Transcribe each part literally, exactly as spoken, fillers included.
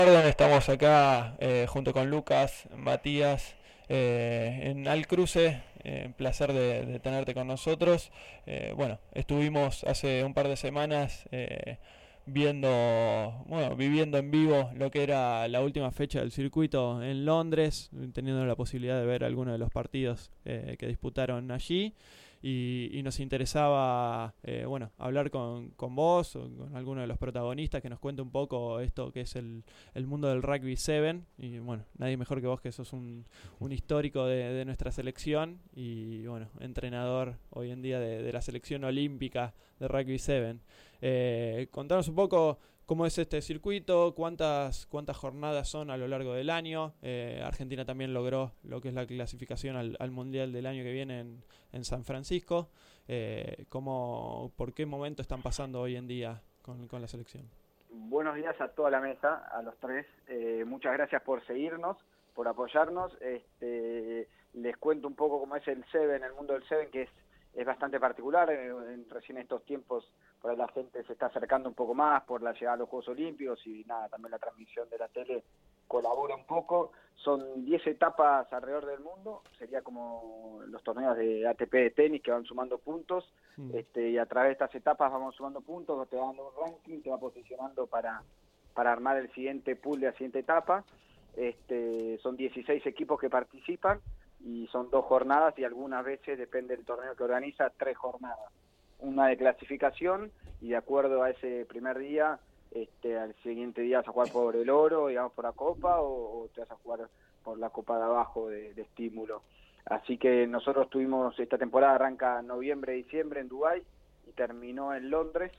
Estamos acá eh, junto con Lucas, Matías, eh, en Al Cruce. Eh, un placer de, de tenerte con nosotros. Eh, bueno, estuvimos hace un par de semanas eh, viendo, bueno, viviendo en vivo lo que era la última fecha del circuito en Londres, teniendo la posibilidad de ver algunos de los partidos eh, que disputaron allí. Y, y nos interesaba eh, bueno, hablar con, con vos o con alguno de los protagonistas que nos cuente un poco esto que es el, el mundo del rugby siete. Y bueno, nadie mejor que vos, que sos un, un histórico de, de nuestra selección y bueno, entrenador hoy en día de, de la selección olímpica de rugby siete. Eh, contanos un poco cómo es este circuito, cuántas cuántas jornadas son a lo largo del año. Eh, Argentina también logró lo que es la clasificación al, al Mundial del año que viene en, en San Francisco. Eh, cómo, ¿Por qué momento están pasando hoy en día con, con la selección? Buenos días a toda la mesa, a los tres. Eh, muchas gracias por seguirnos, por apoyarnos. Este, les cuento un poco cómo es el siete, el mundo del siete, que es, es bastante particular. En, en, recién en estos tiempos por ahí la gente se está acercando un poco más por la llegada a los Juegos Olímpicos y nada, también la transmisión de la tele colabora un poco. Son diez etapas alrededor del mundo, sería como los torneos de A T P de tenis que van sumando puntos, mm. este, y a través de estas etapas vamos sumando puntos, te va dando un ranking, te va posicionando para, para armar el siguiente pool de la siguiente etapa. Este, son dieciséis equipos que participan y son dos jornadas y algunas veces, depende del torneo que organiza, tres jornadas. Una de clasificación y de acuerdo a ese primer día, este, al siguiente día vas a jugar por el oro, digamos por la copa, o, o te vas a jugar por la copa de abajo de, de estímulo. Así que nosotros tuvimos, esta temporada arranca noviembre, diciembre en Dubái y terminó en Londres.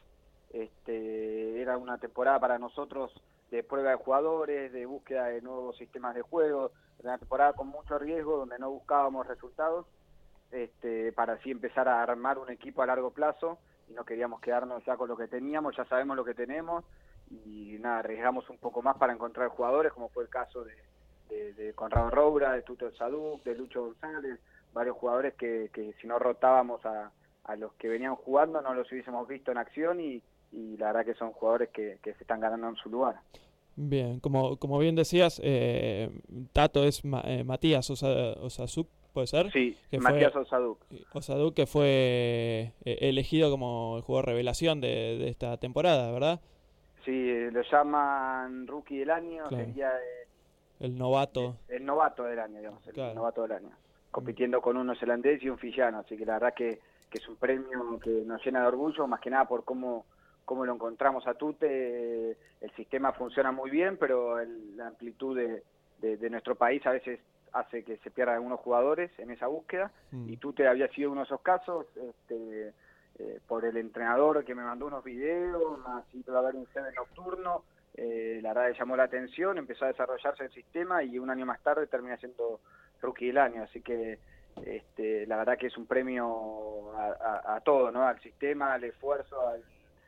Este, era una temporada para nosotros de prueba de jugadores, de búsqueda de nuevos sistemas de juego, era una temporada con mucho riesgo donde no buscábamos resultados. Este, para así empezar a armar un equipo a largo plazo y no queríamos quedarnos ya con lo que teníamos, ya sabemos lo que tenemos y nada, arriesgamos un poco más para encontrar jugadores, como fue el caso de, de, de Conrado Roura, de Tuto Saduk, de Lucho González, varios jugadores que, que si no rotábamos a, a los que venían jugando no los hubiésemos visto en acción y, y la verdad que son jugadores que, que se están ganando en su lugar. Bien, como, como bien decías, eh, Tato es ma, eh, Matías Osa, Osasuk, ¿puede ser? Sí, que Matías fue, Osaduk. Osaduk, que fue eh, elegido como el jugador revelación de, de esta temporada, ¿verdad? Sí, lo llaman rookie del año, claro. sería el, el novato. El, el novato del año, digamos, el claro. novato del año. Compitiendo con un neozelandés y un fiyiano, así que la verdad que, que es un premio que nos llena de orgullo, más que nada por cómo... cómo lo encontramos a Tute. El sistema funciona muy bien, pero el, la amplitud de, de, de nuestro país a veces hace que se pierdan algunos jugadores en esa búsqueda, mm. y Tute había sido uno de esos casos, este, eh, por el entrenador que me mandó unos videos, más iba a haber un siete nocturno, eh, la verdad le llamó la atención, empezó a desarrollarse el sistema y un año más tarde termina siendo rookie del año, así que este, la verdad que es un premio a, a, a todo, ¿no? Al sistema, al esfuerzo, al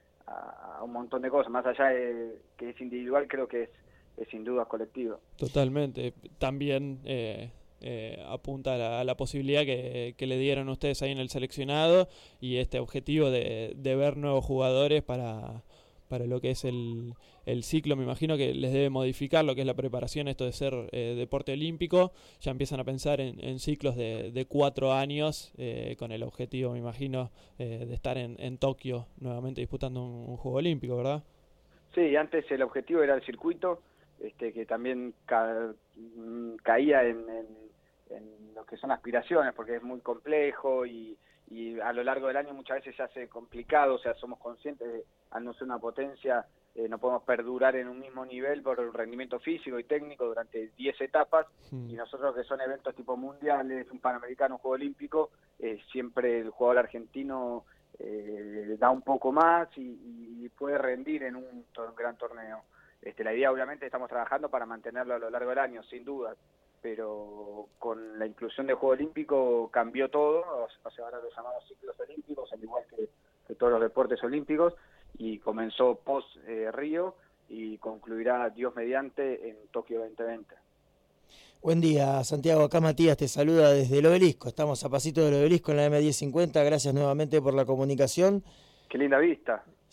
a un montón de cosas, más allá de que es individual, creo que es, es sin duda colectivo. Totalmente, también eh, eh, apunta a la, a la posibilidad que, que le dieron ustedes ahí en el seleccionado y este objetivo de, de ver nuevos jugadores para, para lo que es el, el ciclo. Me imagino que les debe modificar lo que es la preparación, esto de ser eh, deporte olímpico. Ya empiezan a pensar en, en ciclos de, de cuatro años eh, con el objetivo, me imagino, eh, de estar en, en Tokio nuevamente disputando un, un juego olímpico, ¿verdad? Sí, antes el objetivo era el circuito, este, que también ca caía en, en, en lo que son aspiraciones, porque es muy complejo y, y a lo largo del año muchas veces se hace complicado, o sea, somos conscientes de, al no ser una potencia, eh, no podemos perdurar en un mismo nivel por el rendimiento físico y técnico durante diez etapas, mm. y nosotros que son eventos tipo mundiales, un panamericano, un juego olímpico, eh, siempre el jugador argentino eh, da un poco más y, y puede rendir en un, un gran torneo. Este, la idea obviamente estamos trabajando para mantenerlo a lo largo del año, sin duda, pero con la inclusión del Juego Olímpico cambió todo, o sea, ahora lo llamamos ciclos olímpicos, al igual que, que todos los deportes olímpicos, y comenzó post eh, Río y concluirá, Dios mediante, en Tokio veinte veinte. Buen día, Santiago. Acá Matías te saluda desde el Obelisco. Estamos a pasito del Obelisco en la eme diez cincuenta. Gracias nuevamente por la comunicación. Qué linda vista.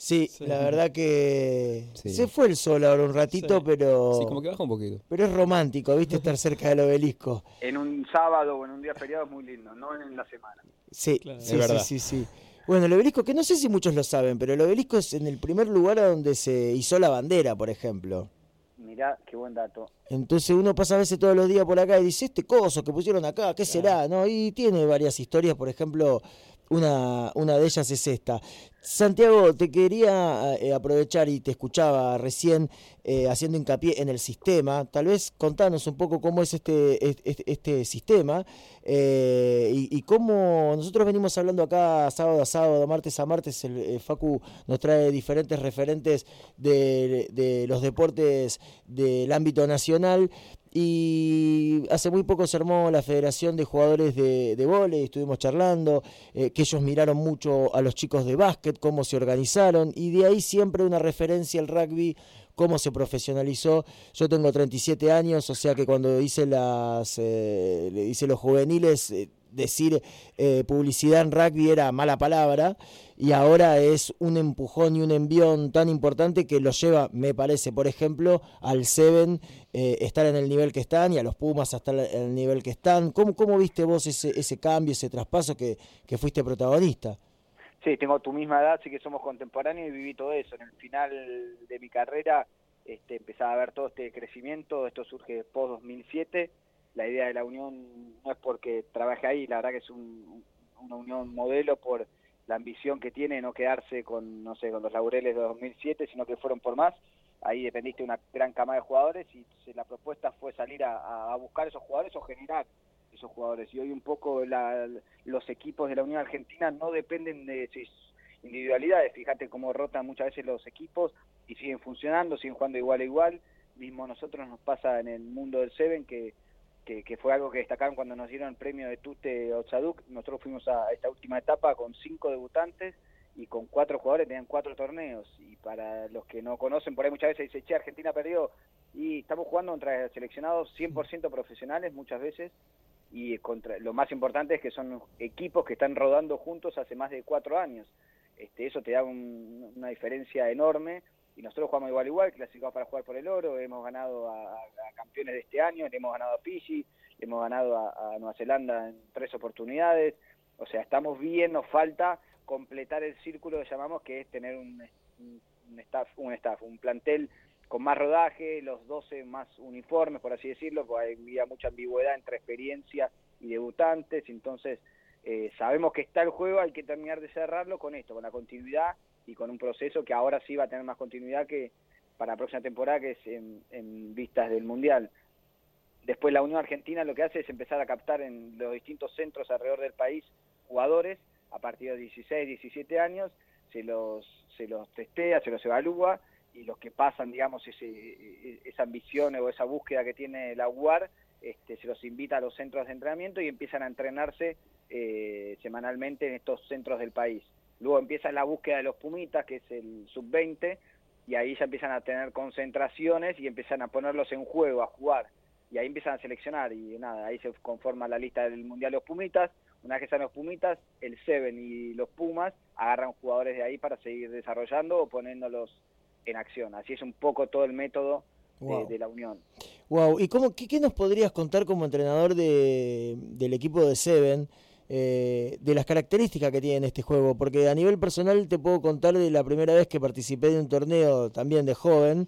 Sí, Sí. la verdad que Sí. se fue el sol ahora un ratito, Sí. pero Sí, como que baja un poquito. pero es romántico, ¿viste? Estar cerca del obelisco. En un sábado o en un día feriado es muy lindo, no en la semana. Sí, Claro. sí, Es sí, verdad. sí, sí. Bueno, el obelisco, que no sé si muchos lo saben, pero el obelisco es en el primer lugar a donde se izó la bandera, por ejemplo. Mirá, qué buen dato. Entonces uno pasa a veces todos los días por acá y dice, este coso que pusieron acá, ¿qué Claro. será? ¿No? Y tiene varias historias, por ejemplo, una, una de ellas es esta. Santiago, te quería eh, aprovechar y te escuchaba recién eh, haciendo hincapié en el sistema. Tal vez contanos un poco cómo es este, este, este sistema eh, y, y cómo nosotros venimos hablando acá sábado a sábado, martes a martes. El, el Facu nos trae diferentes referentes de, de los deportes del ámbito nacional. Y hace muy poco se armó la Federación de Jugadores de, de Vóley, estuvimos charlando, eh, que ellos miraron mucho a los chicos de básquet, cómo se organizaron, y de ahí siempre una referencia al rugby, cómo se profesionalizó. Yo tengo treinta y siete años, o sea que cuando hice las eh, le hice los juveniles, eh, decir eh, publicidad en rugby era mala palabra, y ahora es un empujón y un envión tan importante que lo lleva, me parece, por ejemplo, al Seven eh, estar en el nivel que están y a los Pumas a estar en el nivel que están. ¿Cómo, cómo viste vos ese, ese cambio, ese traspaso que, que fuiste protagonista? Sí, tengo tu misma edad, así que somos contemporáneos y viví todo eso. En el final de mi carrera este, empezaba a ver todo este crecimiento, esto surge post dos mil siete. La idea de la unión no es porque trabaje ahí, la verdad que es un, una unión modelo por la ambición que tiene de no quedarse con, no sé, con los laureles de dos mil siete, sino que fueron por más. Ahí dependiste de una gran cama de jugadores y la propuesta fue salir a, a buscar esos jugadores o generar esos jugadores. Y hoy un poco la, los equipos de la Unión Argentina no dependen de sus individualidades. Fíjate cómo rotan muchas veces los equipos y siguen funcionando, siguen jugando igual a igual. Mismo a nosotros nos pasa en el mundo del Seven, que, que, que fue algo que destacaron cuando nos dieron el premio de Tute Otzaduk. Nosotros fuimos a esta última etapa con cinco debutantes y con cuatro jugadores, tenían cuatro torneos. Y para los que no conocen, por ahí muchas veces dice, che, Argentina perdió. Y estamos jugando contra seleccionados cien por ciento profesionales muchas veces. Y contra, lo más importante es que son equipos que están rodando juntos hace más de cuatro años. Este, eso te da un, una diferencia enorme, y nosotros jugamos igual igual, clasificados para jugar por el oro, hemos ganado a, a campeones de este año, le hemos ganado a Fiji, le hemos ganado a, a Nueva Zelanda en tres oportunidades. O sea, estamos bien, nos falta completar el círculo que llamamos, que es tener un, un, un staff, un staff, un plantel con más rodaje, los doce más uniformes, por así decirlo, porque había mucha ambigüedad entre experiencia y debutantes. Entonces eh, sabemos que está el juego, hay que terminar de cerrarlo con esto, con la continuidad y con un proceso que ahora sí va a tener más continuidad que para la próxima temporada, que es en, en vistas del Mundial. Después la Unión Argentina lo que hace es empezar a captar en los distintos centros alrededor del país jugadores a partir de dieciséis, diecisiete años, se los, se los testea, se los evalúa, y los que pasan, digamos, ese, esa ambición o esa búsqueda que tiene la U A R, este, se los invita a los centros de entrenamiento y empiezan a entrenarse eh, semanalmente en estos centros del país. Luego empieza la búsqueda de los Pumitas, que es el sub veinte, y ahí ya empiezan a tener concentraciones y empiezan a ponerlos en juego, a jugar, y ahí empiezan a seleccionar, y nada, ahí se conforma la lista del Mundial de los Pumitas. Una vez que están los Pumitas, el Seven y los Pumas agarran jugadores de ahí para seguir desarrollando o poniéndolos en acción. Así es un poco todo el método Wow. de, de la Unión. Wow. ¿Y cómo, qué, qué nos podrías contar como entrenador de, del equipo de Seven, eh, de las características que tiene este juego? Porque a nivel personal te puedo contar de la primera vez que participé de un torneo también de joven,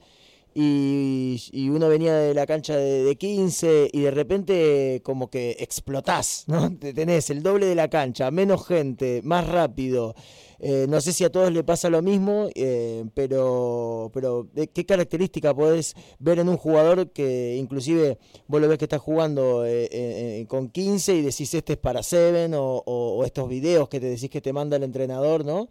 y, y uno venía de la cancha de, de quince y de repente como que explotás, ¿no? Te tenés el doble de la cancha, menos gente, más rápido. Eh, no sé si a todos le pasa lo mismo, eh, pero, pero ¿qué característica podés ver en un jugador que inclusive vos lo ves que está jugando eh, eh, con quince y decís este es para Seven, o, o, o estos videos que te decís que te manda el entrenador, ¿no?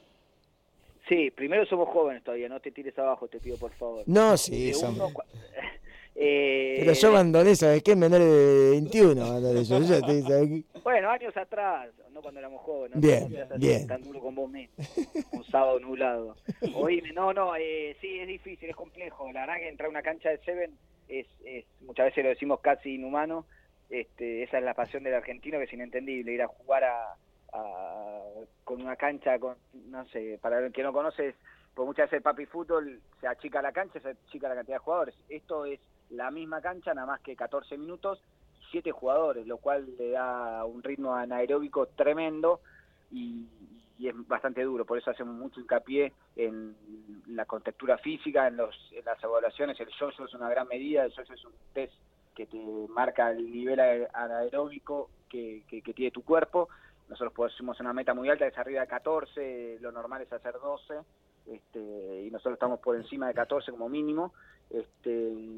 Sí, primero somos jóvenes todavía, no te tires abajo, te pido por favor. No, sí, Segundo, son... cua- eh, Pero yo abandoné, ¿sabes qué? Menores de veintiuno abandoné yo. yo te, ¿sabes qué? Bueno, años atrás, no cuando éramos jóvenes, no, Bien, no seas así, bien. tan duro con vos mismo, un sábado nublado. Oíme, no, no, eh, sí, es difícil, es complejo. La verdad que entrar a una cancha de Seven es, es, muchas veces lo decimos casi inhumano. Este, esa es la pasión del argentino, que es inentendible, ir a jugar a, a, con una cancha, con, no sé, para el que no conoce, es porque muchas veces el papi fútbol se achica la cancha, se achica la cantidad de jugadores. Esto es la misma cancha, nada más que catorce minutos, siete jugadores, lo cual le da un ritmo anaeróbico tremendo y, y es bastante duro. Por eso hacemos mucho hincapié en la contextura física, en, los, en las evaluaciones. El yo-yo es una gran medida, el yo-yo es un test que te marca el nivel anaeróbico que, que, que tiene tu cuerpo. Nosotros pusimos una meta muy alta, que es arriba de catorce, lo normal es hacer doce, este, y nosotros estamos por encima de catorce como mínimo. Este,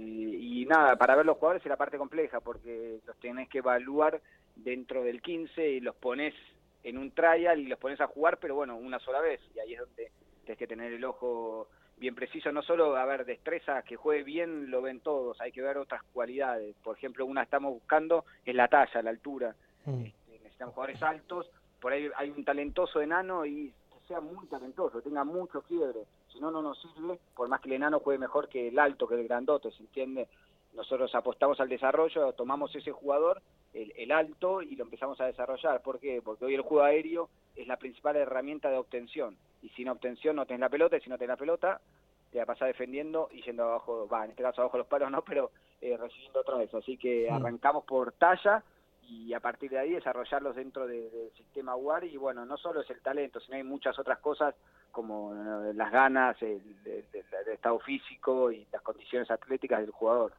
y nada, para ver los jugadores es la parte compleja, porque los tenés que evaluar dentro del quince y los pones en un trial y los pones a jugar, pero bueno, una sola vez, y ahí es donde tenés que tener el ojo bien preciso, no solo a ver destreza, que juegue bien, lo ven todos, hay que ver otras cualidades. Por ejemplo, una estamos buscando es la talla, la altura. Mm. Este, necesitamos jugadores altos, por ahí hay un talentoso enano y que sea muy talentoso, tenga mucho fiebre, si no, no nos sirve, por más que el enano juegue mejor que el alto, que el grandote, ¿se entiende? Nosotros apostamos al desarrollo, tomamos ese jugador, el, el alto, y lo empezamos a desarrollar. ¿Por qué? Porque hoy el juego aéreo es la principal herramienta de obtención, y sin obtención no tenés la pelota, y si no tenés la pelota, te va a pasar defendiendo y yendo abajo, va, en este caso abajo los palos no, pero eh, recibiendo otra vez. Así que arrancamos por talla, y a partir de ahí desarrollarlos dentro de, del sistema U A R, y bueno, no solo es el talento, sino hay muchas otras cosas como eh, las ganas, el, el, el, el estado físico y las condiciones atléticas del jugador.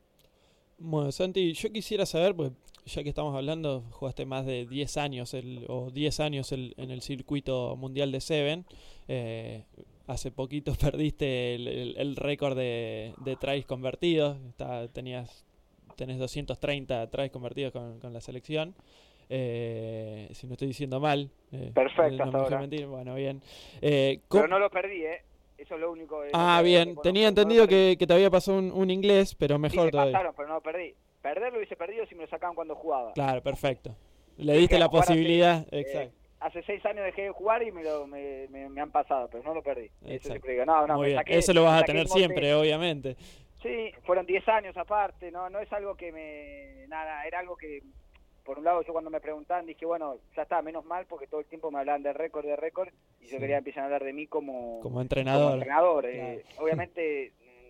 Bueno, Santi, yo quisiera saber, pues ya que estamos hablando, jugaste más de diez años el, o diez años el, en el circuito mundial de Seven. Eh, hace poquito perdiste el, el, el récord de, de tries convertidos. Está, tenías, tenés doscientos treinta tries convertidos con, con la selección. Eh, si no estoy diciendo mal. Eh, Perfecto, no hasta ahora. Mentir. Bueno, bien. Eh, Pero no lo perdí, ¿eh? Eso es lo único. Que ah, no bien. Tenía entendido que, que te había pasado un, un inglés, pero mejor sí, todavía. Pasaron, pero no lo perdí. Perder lo hubiese perdido si me lo sacaban cuando jugaba. Claro, perfecto. Le diste la posibilidad. Hace, exacto. Eh, hace seis años dejé de jugar y me, lo, me, me, me han pasado, pero no lo perdí. Eso siempre digo. No, no, Muy me bien. saqué, Eso lo vas me a tener siempre, obviamente. Sí, fueron diez años aparte. No, no es algo que me. Nada, era algo que. Por un lado, yo cuando me preguntaban dije, bueno, ya está, menos mal, porque todo el tiempo me hablaban de récord, de récord, y yo sí. quería empezar a hablar de mí como, como entrenador. Como entrenador. Claro. Eh, obviamente,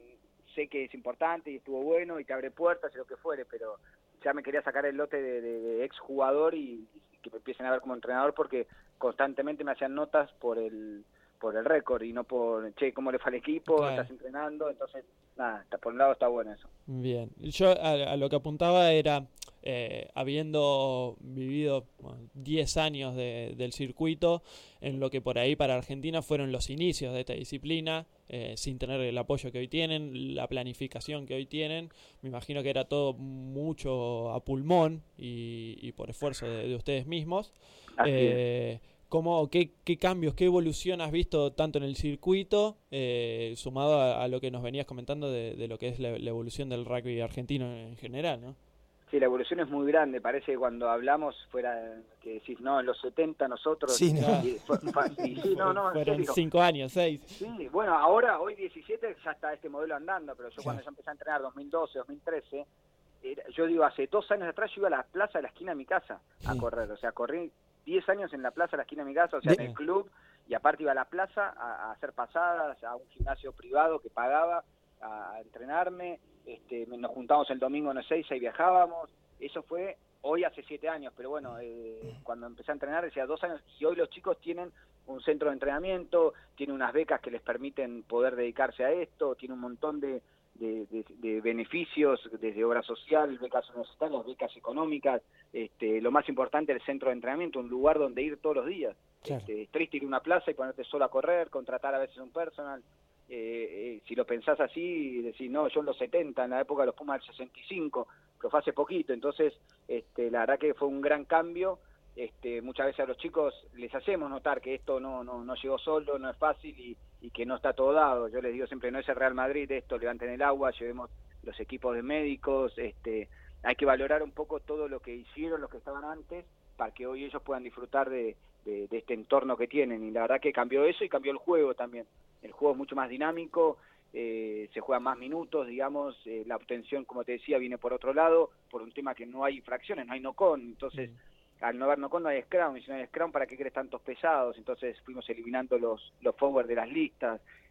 sé que es importante y estuvo bueno y te abre puertas y lo que fuere, pero ya me quería sacar el lote de, de, de exjugador y, y que me empiecen a ver como entrenador, porque constantemente me hacían notas por el por el récord y no por, che, ¿cómo le fue al equipo? Claro. ¿Estás entrenando? Entonces, nada, por un lado está bueno eso. Bien. Yo a, a lo que apuntaba era, eh, habiendo vivido bueno, diez años de, del circuito, en lo que por ahí para Argentina fueron los inicios de esta disciplina, eh, sin tener el apoyo que hoy tienen, la planificación que hoy tienen, me imagino que era todo mucho a pulmón y, y por esfuerzo de, de ustedes mismos. Así eh, es. ¿Cómo, qué, ¿Qué cambios, qué evolución has visto tanto en el circuito, eh, sumado a, a lo que nos venías comentando de, de lo que es la, la evolución del rugby argentino en general, ¿no? Sí, la evolución es muy grande. Parece que cuando hablamos fuera que decís, no, en los setenta nosotros... Sí, no. Y, fue, fue, y, sí, no, no, fueron serio. cinco años, seis. Sí, bueno, ahora, hoy diecisiete, ya está este modelo andando, pero yo sí. cuando yo empecé a entrenar, dos mil doce, dos mil trece, era, yo digo, hace dos años atrás yo iba a la plaza de la esquina de mi casa a correr. O sea, corrí diez años en la plaza de la esquina de mi casa, o sea, de... en el club, y aparte iba a la plaza a, a hacer pasadas, a un gimnasio privado que pagaba, a, a entrenarme, este, nos juntábamos el domingo en las seis y viajábamos. Eso fue hoy hace siete años, pero bueno, eh, cuando empecé a entrenar decía dos años, y hoy los chicos tienen un centro de entrenamiento, tienen unas becas que les permiten poder dedicarse a esto, tiene un montón de, de, de, de beneficios, desde obra social, becas universitarias, becas económicas, este, lo más importante el centro de entrenamiento, un lugar donde ir todos los días. Claro. Este, es triste ir a una plaza y ponerte solo a correr, contratar a veces un personal. Eh, eh, si lo pensás así, decís, no, yo en los setenta, en la época de los Pumas del sesenta y cinco, pero fue hace poquito, entonces este, la verdad que fue un gran cambio. Este, muchas veces a los chicos les hacemos notar que esto no, no, no llegó solo, no es fácil y, y que no está todo dado. Yo les digo siempre, no es el Real Madrid esto, levanten el agua, llevemos los equipos de médicos, este, hay que valorar un poco todo lo que hicieron los que estaban antes para que hoy ellos puedan disfrutar de, de, de este entorno que tienen, y la verdad que cambió eso y cambió el juego también. El juego es mucho más dinámico, eh, se juegan más minutos, digamos, eh, la obtención, como te decía, viene por otro lado, por un tema que no hay fracciones, no hay no-con, entonces mm. al no haber no-con no hay scrum, y si no hay scrum, ¿para qué querés tantos pesados? Entonces fuimos eliminando los, los forward de las listas,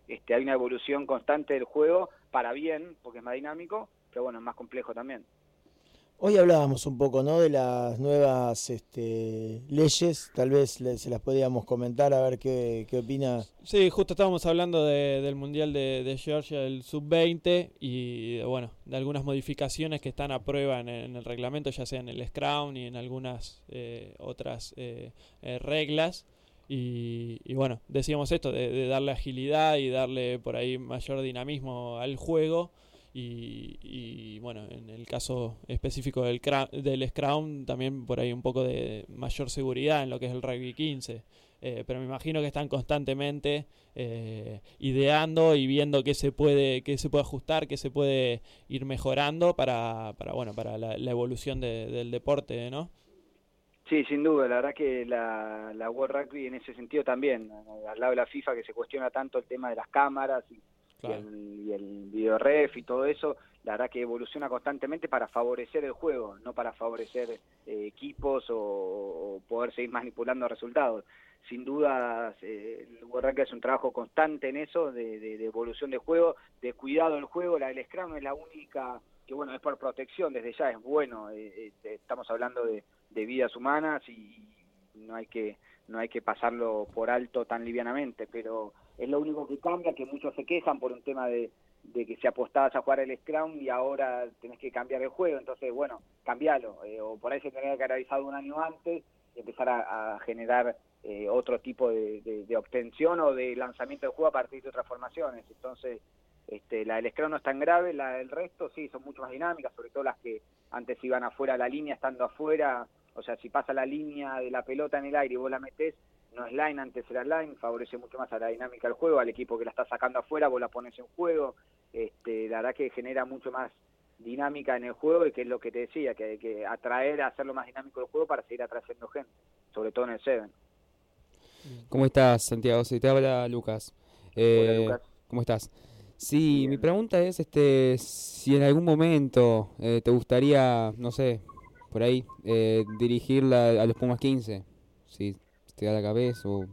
este, hay una evolución constante del juego, para bien, porque es más dinámico, pero bueno, es más complejo también. Hoy hablábamos un poco, ¿no?, de las nuevas este, leyes, tal vez le, se las podíamos comentar, a ver qué, qué opina. Sí, justo estábamos hablando de, del Mundial de, de Georgia, del sub veinte, y bueno, de algunas modificaciones que están a prueba en, en el reglamento, ya sea en el Scrum y en algunas eh, otras eh, eh, reglas. Y, y bueno, decíamos esto, de, de darle agilidad y darle por ahí mayor dinamismo al juego. Y, y bueno, en el caso específico del, del Scrum, también por ahí un poco de mayor seguridad en lo que es el Rugby quince. Eh, pero me imagino que están constantemente eh, ideando y viendo qué se puede qué se puede ajustar, qué se puede ir mejorando para, para bueno para la, la evolución de, del deporte, ¿no? Sí, sin duda, la verdad que la, la World Rugby en ese sentido también, al lado de la FIFA, que se cuestiona tanto el tema de las cámaras y, claro, y, el, y el video ref y todo eso, la verdad que evoluciona constantemente para favorecer el juego, no para favorecer eh, equipos o, o poder seguir manipulando resultados. Sin duda, eh, el World Rugby es un trabajo constante en eso, de, de, de evolución del juego, de cuidado del juego. La del Scrum es la única, que bueno, es por protección, desde ya es bueno, eh, eh, estamos hablando de, de vidas humanas y no hay que no hay que pasarlo por alto tan livianamente, pero es lo único que cambia, que muchos se quejan por un tema de, de que si apostabas a jugar el Scrum y ahora tenés que cambiar el juego, entonces bueno, cambialo, eh, o por ahí se tendría que haber avisado un año antes y empezar a, a generar eh, otro tipo de, de, de obtención o de lanzamiento del juego a partir de otras formaciones. Entonces este, la del Scrum no es tan grave, la del resto sí, son mucho más dinámicas, sobre todo las que antes iban afuera a la línea, estando afuera. O sea, si pasa la línea de la pelota en el aire y vos la metés, no es line, antes era line, favorece mucho más a la dinámica del juego, al equipo que la está sacando afuera, vos la pones en juego, este, la verdad que genera mucho más dinámica en el juego, y que es lo que te decía, que hay que atraer, a hacerlo más dinámico el juego para seguir atrayendo gente, sobre todo en el Seven. ¿Cómo estás, Santiago? Sí, te habla Lucas. Eh, Hola, Lucas. ¿Cómo estás? Sí, Bien. Mi pregunta es este, si en algún momento eh, te gustaría, no sé, por ahí, eh, dirigirla a los Pumas quince, si te da la cabeza o,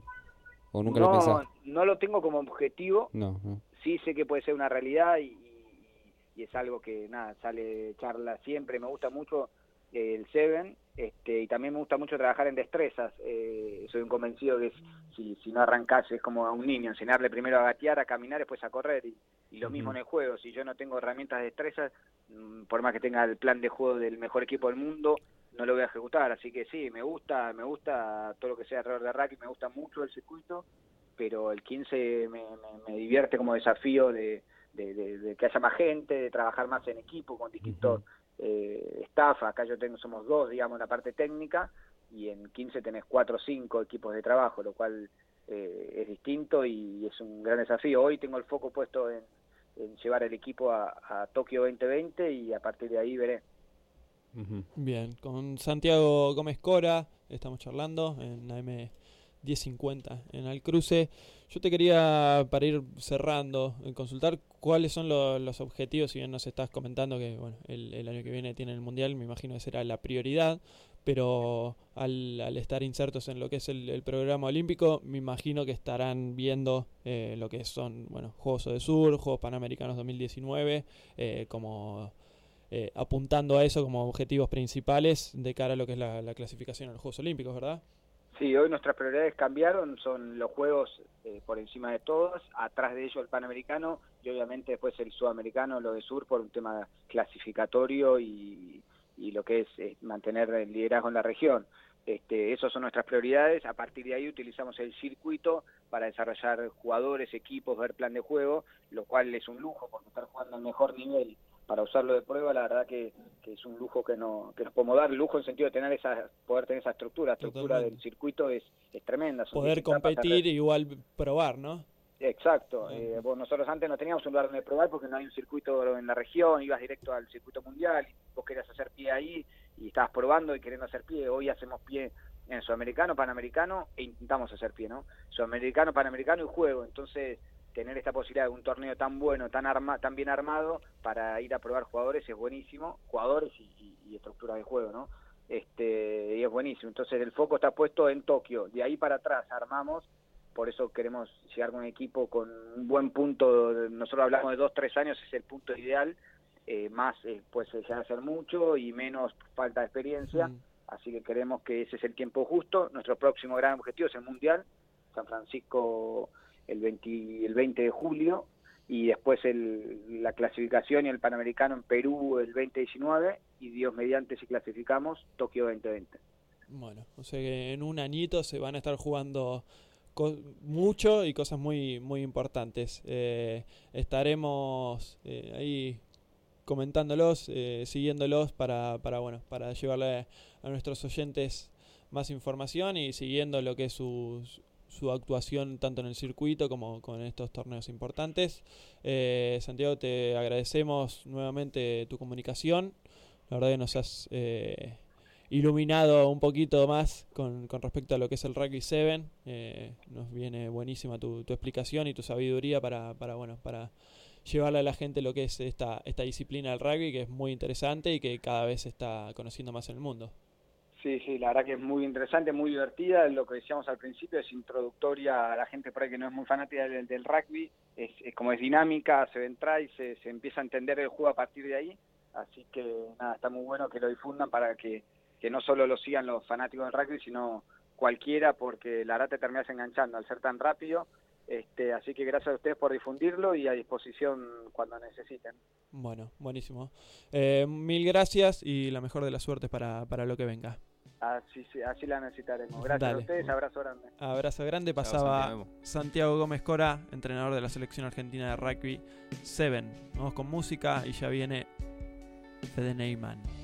o nunca lo No, pensaste. no lo tengo como objetivo, No, no. sí sé que puede ser una realidad y, y, y es algo que, nada, sale charla siempre, me gusta mucho eh, el Seven, este, y también me gusta mucho trabajar en destrezas, eh, soy un convencido que es, si, si no arrancás es como a un niño, enseñarle primero a gatear, a caminar, después a correr, y, y lo uh-huh. mismo en el juego, si yo no tengo herramientas de destrezas, por más que tenga el plan de juego del mejor equipo del mundo, no lo voy a ejecutar, así que sí, me gusta, me gusta todo lo que sea alrededor de rugby, me gusta mucho el circuito, pero el quince me, me, me divierte como desafío de, de, de, de que haya más gente, de trabajar más en equipo, con distintos uh-huh. eh, staff. Acá yo tengo, somos dos, digamos, en la parte técnica, y en quince tenés cuatro o cinco equipos de trabajo, lo cual eh, es distinto y es un gran desafío. Hoy tengo el foco puesto en, en llevar el equipo a, a Tokio veinte veinte, y a partir de ahí veré. Uh-huh. Bien, con Santiago Gómez Cora estamos charlando en A M diez cincuenta en Alcruce. Yo te quería, para ir cerrando, consultar cuáles son lo, los objetivos. Si bien nos estás comentando que bueno, el, el año que viene tiene el Mundial, me imagino que será la prioridad, pero al, al estar insertos en lo que es el, el programa olímpico, me imagino que estarán viendo eh, lo que son bueno, Juegos de Sur, Juegos Panamericanos dos mil diecinueve, eh, como eh, apuntando a eso como objetivos principales de cara a lo que es la, la clasificación a los Juegos Olímpicos, ¿verdad? Sí, hoy nuestras prioridades cambiaron, son los Juegos eh, por encima de todos, atrás de ello el Panamericano y obviamente después el Sudamericano, lo de Sur, por un tema clasificatorio y, y lo que es eh, mantener el liderazgo en la región. Este, esas son nuestras prioridades. A partir de ahí utilizamos el circuito para desarrollar jugadores, equipos, ver plan de juego, lo cual es un lujo porque estar jugando al mejor nivel para usarlo de prueba, la verdad que, que es un lujo que, no, que nos podemos dar, lujo en el sentido de tener esa, poder tener esa estructura, la estructura Totalmente. Del circuito es, es tremenda. Son poder competir y igual probar, ¿no? Exacto, uh-huh. eh, vos, nosotros antes no teníamos un lugar donde probar porque no hay un circuito en la región, ibas directo al circuito mundial, y vos querías hacer pie ahí y estabas probando y queriendo hacer pie. Hoy hacemos pie en Sudamericano, Panamericano e intentamos hacer pie, ¿no? Sudamericano, Panamericano y juego, entonces tener esta posibilidad de un torneo tan bueno, tan arma, tan bien armado para ir a probar jugadores es buenísimo, jugadores y, y, y estructura de juego, ¿no? Este, y es buenísimo. Entonces el foco está puesto en Tokio, de ahí para atrás armamos por eso queremos llegar con un equipo con un buen punto. Nosotros hablamos de dos, tres años, es el punto ideal, eh, más eh, pues llegar a ser mucho y menos falta de experiencia, mm. así que queremos que ese es el tiempo justo. Nuestro próximo gran objetivo es el Mundial, San Francisco el veinte, el veinte de julio, y después el, la clasificación y el Panamericano en Perú el veinte diecinueve, y Dios mediante, si clasificamos, Tokio veinte veinte. Bueno, o sea que en un añito se van a estar jugando co- mucho y cosas muy muy importantes. Eh, estaremos eh, ahí comentándolos, eh, siguiéndolos para, para, bueno, para llevarle a nuestros oyentes más información y siguiendo lo que es su, su actuación tanto en el circuito como con estos torneos importantes. Eh, Santiago, te agradecemos nuevamente tu comunicación. La verdad que nos has eh, iluminado un poquito más con, con respecto a lo que es el Rugby siete. Eh, nos viene buenísima tu, tu explicación y tu sabiduría para, para, bueno, para llevarle a la gente lo que es esta, esta disciplina del rugby, que es muy interesante y que cada vez se está conociendo más en el mundo. Sí, sí, la verdad que es muy interesante, muy divertida. Lo que decíamos al principio es introductoria a la gente por ahí que no es muy fanática del, del rugby. Es, es como es dinámica, se entra y se, se empieza a entender el juego a partir de ahí. Así que nada, está muy bueno que lo difundan para que, que no solo lo sigan los fanáticos del rugby, sino cualquiera, porque la verdad te terminas enganchando al ser tan rápido. Este, así que gracias a ustedes por difundirlo y a disposición cuando necesiten. Bueno, buenísimo. Eh, mil gracias y la mejor de las suertes para, para lo que venga. Así, así la necesitaremos. Gracias Dale. a ustedes, abrazo grande. Abrazo grande. Pasaba Santiago. Santiago Gómez Cora, entrenador de la selección argentina de rugby siete. Vamos con música y ya viene Fede Neyman.